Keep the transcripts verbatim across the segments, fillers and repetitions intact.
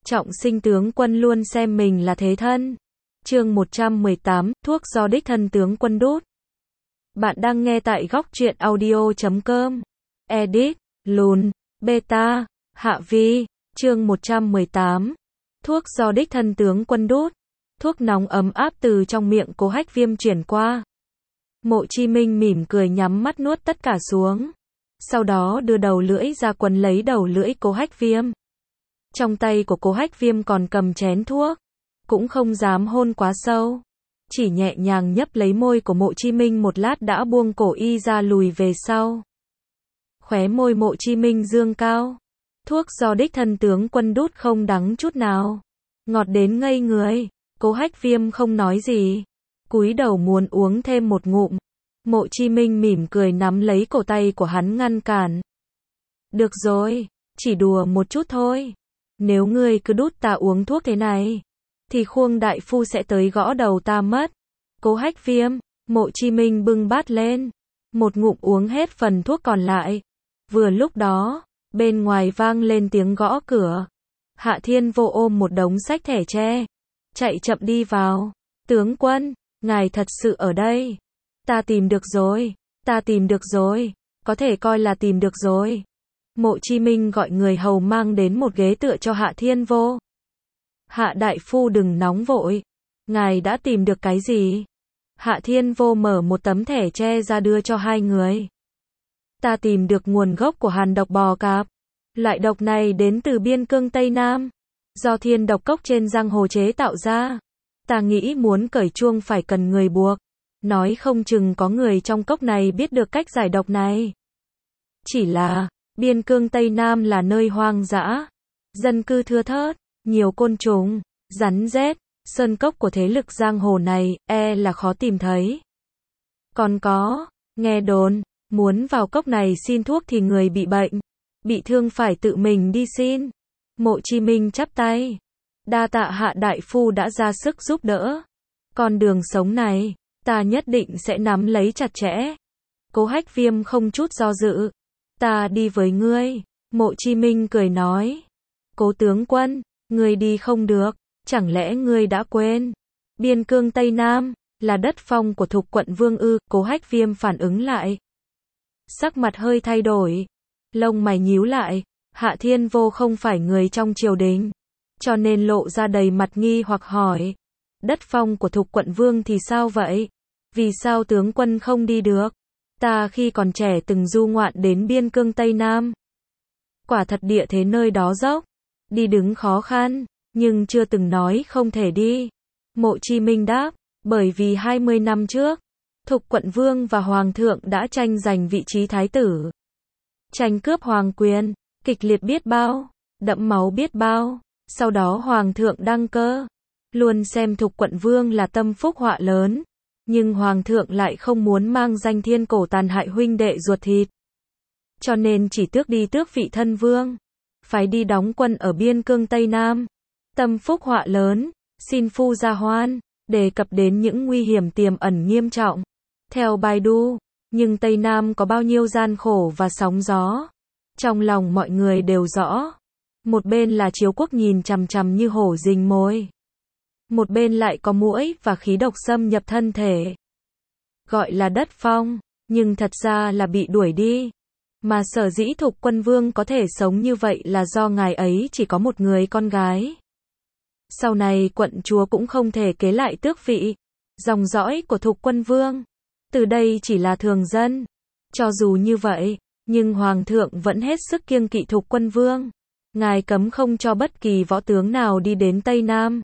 Trọng sinh tướng quân luôn xem mình là thế thân. Chương một trăm mười tám, thuốc do đích thân tướng quân đút. Bạn đang nghe tại góc truyện audio chấm com. Edit, lùn, beta, hạ vi, chương một trăm mười tám. Thuốc do đích thân tướng quân đút. Thuốc nóng ấm áp từ trong miệng Cố Hách Viêm chuyển qua. Mộ Chi Minh mỉm cười nhắm mắt nuốt tất cả xuống. Sau đó đưa đầu lưỡi ra quấn lấy đầu lưỡi Cố Hách Viêm. Trong tay của Cố Hách Viêm còn cầm chén thuốc. Cũng không dám hôn quá sâu. Chỉ nhẹ nhàng nhấp lấy môi của Mộ Chi Minh một lát đã buông cổ y ra lùi về sau. Khóe môi Mộ Chi Minh dương cao. Thuốc do đích thân tướng quân đút không đắng chút nào. Ngọt đến ngây người. Cố Hách Viêm không nói gì. Cúi đầu muốn uống thêm một ngụm. Mộ Chi Minh mỉm cười nắm lấy cổ tay của hắn ngăn cản. Được rồi, chỉ đùa một chút thôi. Nếu ngươi cứ đút ta uống thuốc thế này, thì Khuông đại phu sẽ tới gõ đầu ta mất. Cố Hách Viêm, Mộ Chi Minh bưng bát lên. Một ngụm uống hết phần thuốc còn lại. Vừa lúc đó, bên ngoài vang lên tiếng gõ cửa. Hạ Thiên Vô ôm một đống sách thẻ tre. Chạy chậm đi vào. Tướng quân, ngài thật sự ở đây. Ta tìm được rồi, ta tìm được rồi, có thể coi là tìm được rồi. Mộ Chi Minh gọi người hầu mang đến một ghế tựa cho Hạ Thiên Vô. Hạ đại phu đừng nóng vội. Ngài đã tìm được cái gì? Hạ Thiên Vô mở một tấm thẻ tre ra đưa cho hai người. Ta tìm được nguồn gốc của hàn độc bò cạp. Loại độc này đến từ biên cương Tây Nam. Do thiên độc cốc trên giang hồ chế tạo ra. Ta nghĩ muốn cởi chuông phải cần người buộc. Nói không chừng có người trong cốc này biết được cách giải độc này. Chỉ là, biên cương Tây Nam là nơi hoang dã. Dân cư thưa thớt, nhiều côn trùng, rắn rết, sơn cốc của thế lực giang hồ này, e là khó tìm thấy. Còn có, nghe đồn, muốn vào cốc này xin thuốc thì người bị bệnh, bị thương phải tự mình đi xin. Mộ Chi Minh chắp tay. Đa tạ Hạ đại phu đã ra sức giúp đỡ. Con đường sống này, ta nhất định sẽ nắm lấy chặt chẽ. Cố Hách Viêm không chút do dự. Ta đi với ngươi. Mộ Chi Minh cười nói. Cố tướng quân, ngươi đi không được. Chẳng lẽ ngươi đã quên? Biên cương Tây Nam, là đất phong của Thục quận Vương ư? Cố Hách Viêm phản ứng lại. Sắc mặt hơi thay đổi. Lông mày nhíu lại. Hạ Thiên Vô không phải người trong triều đình. Cho nên lộ ra đầy mặt nghi hoặc hỏi. Đất phong của Thục quận Vương thì sao vậy? Vì sao tướng quân không đi được? Ta khi còn trẻ từng du ngoạn đến biên cương Tây Nam. Quả thật địa thế nơi đó dốc. Đi đứng khó khăn. Nhưng chưa từng nói không thể đi. Mộ Chi Minh đáp. Bởi vì hai mươi năm trước, Thục quận Vương và Hoàng thượng đã tranh giành vị trí thái tử. Tranh cướp hoàng quyền. Kịch liệt biết bao. Đẫm máu biết bao. Sau đó Hoàng thượng đăng cơ. Luôn xem Thục quận Vương là tâm phúc họa lớn. Nhưng Hoàng thượng lại không muốn mang danh thiên cổ tàn hại huynh đệ ruột thịt. Cho nên chỉ tước đi tước vị thân vương. Phải đi đóng quân ở biên cương Tây Nam. Tâm phúc họa lớn, xin phu gia hoan, đề cập đến những nguy hiểm tiềm ẩn nghiêm trọng. Theo Baidu, nhưng Tây Nam có bao nhiêu gian khổ và sóng gió. Trong lòng mọi người đều rõ. Một bên là Chiếu quốc nhìn chằm chằm như hổ rình mồi. Một bên lại có muỗi và khí độc xâm nhập thân thể. Gọi là đất phong, nhưng thật ra là bị đuổi đi. Mà sở dĩ Thục quân Vương có thể sống như vậy là do ngài ấy chỉ có một người con gái. Sau này quận chúa cũng không thể kế lại tước vị. Dòng dõi của Thục quân Vương, từ đây chỉ là thường dân. Cho dù như vậy, nhưng Hoàng thượng vẫn hết sức kiêng kỵ Thục quân Vương. Ngài cấm không cho bất kỳ võ tướng nào đi đến Tây Nam.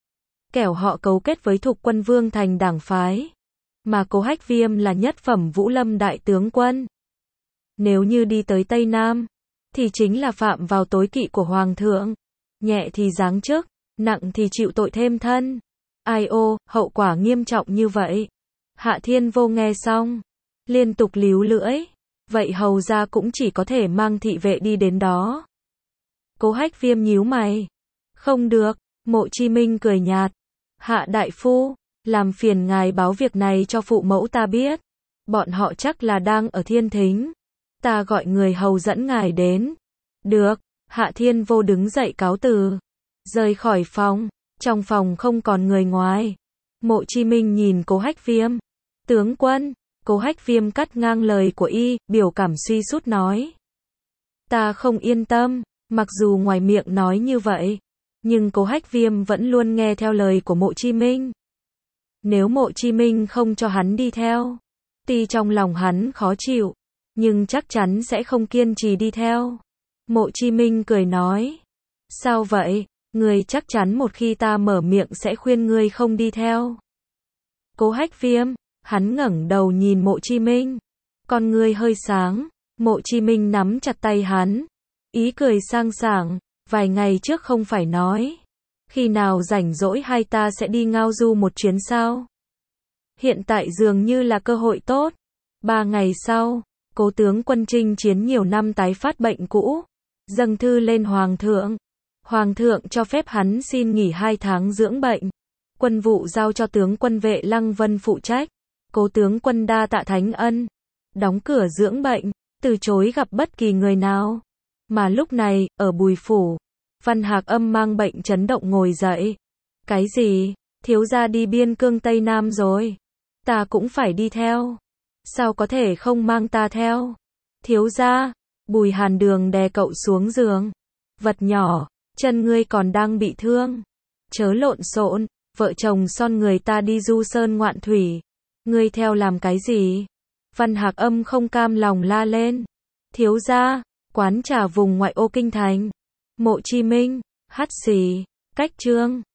Kẻo họ cấu kết với Thục quân Vương thành đảng phái. Mà Cố Hách Viêm là nhất phẩm Vũ Lâm đại tướng quân. Nếu như đi tới Tây Nam, thì chính là phạm vào tối kỵ của Hoàng thượng. Nhẹ thì giáng chức, nặng thì chịu tội thêm thân. Ai ô, hậu quả nghiêm trọng như vậy. Hạ Thiên Vô nghe xong, liên tục líu lưỡi. Vậy hầu ra cũng chỉ có thể mang thị vệ đi đến đó. Cố Hách Viêm nhíu mày. Không được, Mộ Chi Minh cười nhạt. Hạ đại phu, làm phiền ngài báo việc này cho phụ mẫu ta biết. Bọn họ chắc là đang ở thiên thính. Ta gọi người hầu dẫn ngài đến. Được, Hạ Thiên Vô đứng dậy cáo từ. rời khỏi phòng. Trong phòng không còn người ngoài. Mộ Chí Minh nhìn Cố Hách Viêm. Tướng quân, Cố Hách Viêm cắt ngang lời của y, biểu cảm suy sút nói. Ta không yên tâm, mặc dù ngoài miệng nói như vậy, nhưng Cố Hách Viêm vẫn luôn nghe theo lời của Mộ Chí Minh. Nếu Mộ Chí Minh không cho hắn đi theo, tuy trong lòng hắn khó chịu, nhưng chắc chắn sẽ không kiên trì đi theo. Mộ Chí Minh cười nói. Sao vậy? Ngươi chắc chắn một khi ta mở miệng sẽ khuyên ngươi không đi theo. Cố Hách Viêm, hắn ngẩng đầu nhìn Mộ Chí Minh. Con ngươi hơi sáng, Mộ Chí Minh nắm chặt tay hắn. Ý cười sang sảng, vài ngày trước không phải nói. Khi nào rảnh rỗi hai ta sẽ đi ngao du một chuyến sao? Hiện tại dường như là cơ hội tốt. Ba ngày sau, Cố tướng quân chinh chiến nhiều năm tái phát bệnh cũ. Dâng thư lên Hoàng thượng. Hoàng thượng cho phép hắn xin nghỉ hai tháng dưỡng bệnh. Quân vụ giao cho tướng quân Vệ Lăng Vân phụ trách. Cố tướng quân đa tạ thánh ân. Đóng cửa dưỡng bệnh, từ chối gặp bất kỳ người nào. Mà lúc này, ở Bùi Phủ, Văn Hạc Âm mang bệnh chấn động ngồi dậy. Cái gì? Thiếu gia đi biên cương Tây Nam rồi. Ta cũng phải đi theo. Sao có thể không mang ta theo? Thiếu gia, Bùi Hàn Đường đè cậu xuống giường. Vật nhỏ, chân ngươi còn đang bị thương. Chớ lộn xộn, vợ chồng son người ta đi du sơn ngoạn thủy. Ngươi theo làm cái gì? Văn Hạc Âm không cam lòng la lên. Thiếu gia, quán trà vùng ngoại ô kinh thành. Mộ Chí Minh, hắt xì, cách chương.